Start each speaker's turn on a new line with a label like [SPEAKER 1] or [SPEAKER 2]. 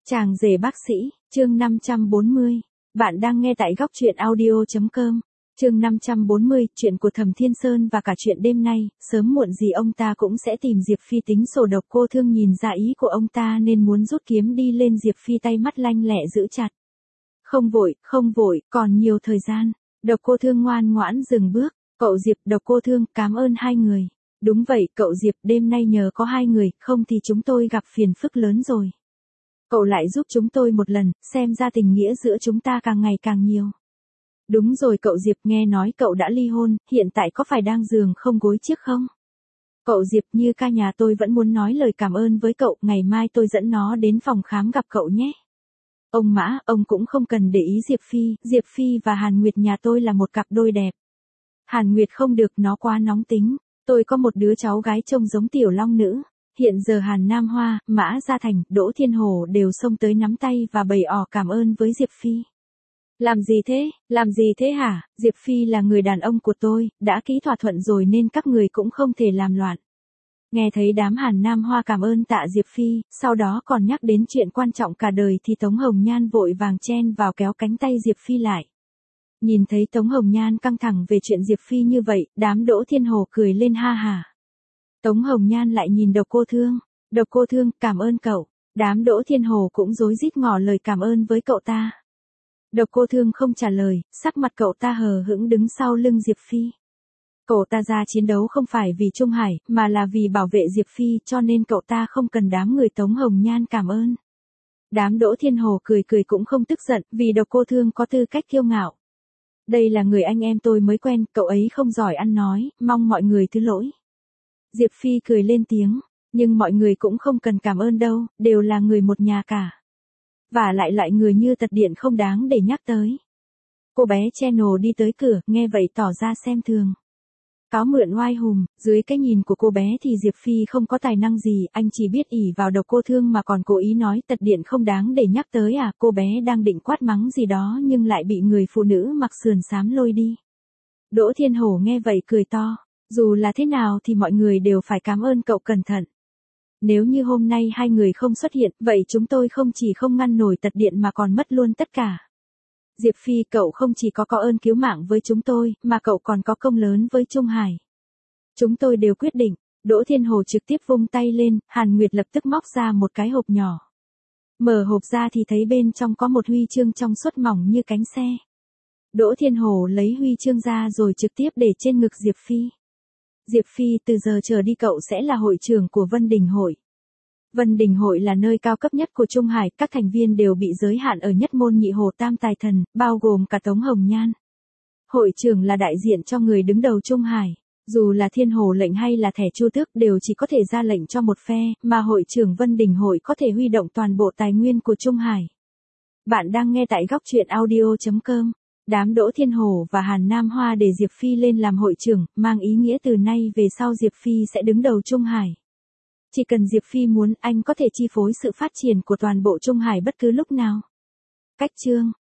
[SPEAKER 1] Chàng rể bác sĩ, chương 540. Bạn đang nghe tại góc truyện audio.com. Chương 540, chuyện của Thẩm Thiên Sơn và cả chuyện đêm nay, sớm muộn gì ông ta cũng sẽ tìm Diệp Phi tính sổ độc. Cô Thương nhìn ra ý của ông ta nên muốn rút kiếm đi lên. Diệp Phi tay mắt lanh lẹ giữ chặt. Không vội, còn nhiều thời gian. Độc Cô Thương ngoan ngoãn dừng bước. Cậu Diệp, Độc Cô Thương, cảm ơn hai người. Đúng vậy, cậu Diệp, đêm nay nhờ có hai người, không thì chúng tôi gặp phiền phức lớn rồi. Cậu lại giúp chúng tôi một lần, xem ra tình nghĩa giữa chúng ta càng ngày càng nhiều. Đúng rồi cậu Diệp, nghe nói cậu đã ly hôn, hiện tại có phải đang giường không gối chiếc không? Cậu Diệp, như ca nhà tôi vẫn muốn nói lời cảm ơn với cậu, ngày mai tôi dẫn nó đến phòng khám gặp cậu nhé. Ông Mã, ông cũng không cần để ý Diệp Phi và Hàn Nguyệt nhà tôi là một cặp đôi đẹp. Hàn Nguyệt không được, nó quá nóng tính, tôi có một đứa cháu gái trông giống tiểu long nữ. Hiện giờ Hàn Nam Hoa, Mã Gia Thành, Đỗ Thiên Hồ đều xông tới nắm tay và bày ỏ cảm ơn với Diệp Phi. Làm gì thế hả? Diệp Phi là người đàn ông của tôi, đã ký thỏa thuận rồi nên các người cũng không thể làm loạn. Nghe thấy đám Hàn Nam Hoa cảm ơn tạ Diệp Phi, sau đó còn nhắc đến chuyện quan trọng cả đời thì Tống Hồng Nhan vội vàng chen vào kéo cánh tay Diệp Phi lại. Nhìn thấy Tống Hồng Nhan căng thẳng về chuyện Diệp Phi như vậy, đám Đỗ Thiên Hồ cười lên ha hả. Tống Hồng Nhan lại nhìn Độc Cô Thương. Độc Cô Thương, cảm ơn cậu. Đám Đỗ Thiên Hồ cũng rối rít ngỏ lời cảm ơn với cậu ta. Độc Cô Thương không trả lời, sắc mặt cậu ta hờ hững đứng sau lưng Diệp Phi. Cậu ta ra chiến đấu không phải vì Trung Hải, mà là vì bảo vệ Diệp Phi, cho nên cậu ta không cần đám người Tống Hồng Nhan cảm ơn. Đám Đỗ Thiên Hồ cười cũng không tức giận, vì Độc Cô Thương có tư cách kiêu ngạo. Đây là người anh em tôi mới quen, cậu ấy không giỏi ăn nói, mong mọi người thứ lỗi. Diệp Phi cười lên tiếng, nhưng mọi người cũng không cần cảm ơn đâu, đều là người một nhà cả. Và lại loại người như Tật Điện không đáng để nhắc tới. Cô bé Channel đi tới cửa, nghe vậy tỏ ra xem thường. Cáo mượn oai hùng, dưới cái nhìn của cô bé thì Diệp Phi không có tài năng gì, anh chỉ biết ỷ vào Độc Cô Thương mà còn cố ý nói Tật Điện không đáng để nhắc tới à. Cô bé đang định quát mắng gì đó nhưng lại bị người phụ nữ mặc sườn xám lôi đi. Đỗ Thiên Hổ nghe vậy cười to. Dù là thế nào thì mọi người đều phải cảm ơn cậu cẩn thận. Nếu như hôm nay hai người không xuất hiện, vậy chúng tôi không chỉ không ngăn nổi Tật Điện mà còn mất luôn tất cả. Diệp Phi, cậu không chỉ có ơn cứu mạng với chúng tôi, mà cậu còn có công lớn với Trung Hải. Chúng tôi đều quyết định. Đỗ Thiên Hồ trực tiếp vung tay lên, Hàn Nguyệt lập tức móc ra một cái hộp nhỏ. Mở hộp ra thì thấy bên trong có một huy chương trong suốt mỏng như cánh xe. Đỗ Thiên Hồ lấy huy chương ra rồi trực tiếp để trên ngực Diệp Phi. Diệp Phi, từ giờ trở đi cậu sẽ là hội trưởng của Vân Đình Hội. Vân Đình Hội là nơi cao cấp nhất của Trung Hải, các thành viên đều bị giới hạn ở nhất môn nhị hồ tam tài thần, bao gồm cả Tống Hồng Nhan. Hội trưởng là đại diện cho người đứng đầu Trung Hải. Dù là Thiên Hồ lệnh hay là thẻ Chu Tước đều chỉ có thể ra lệnh cho một phe, mà hội trưởng Vân Đình Hội có thể huy động toàn bộ tài nguyên của Trung Hải. Bạn đang nghe tại góc truyện audio.com. Đám Đỗ Thiên Hồ và Hàn Nam Hoa để Diệp Phi lên làm hội trưởng, mang ý nghĩa từ nay về sau Diệp Phi sẽ đứng đầu Trung Hải. Chỉ cần Diệp Phi muốn, anh có thể chi phối sự phát triển của toàn bộ Trung Hải bất cứ lúc nào. Cách chương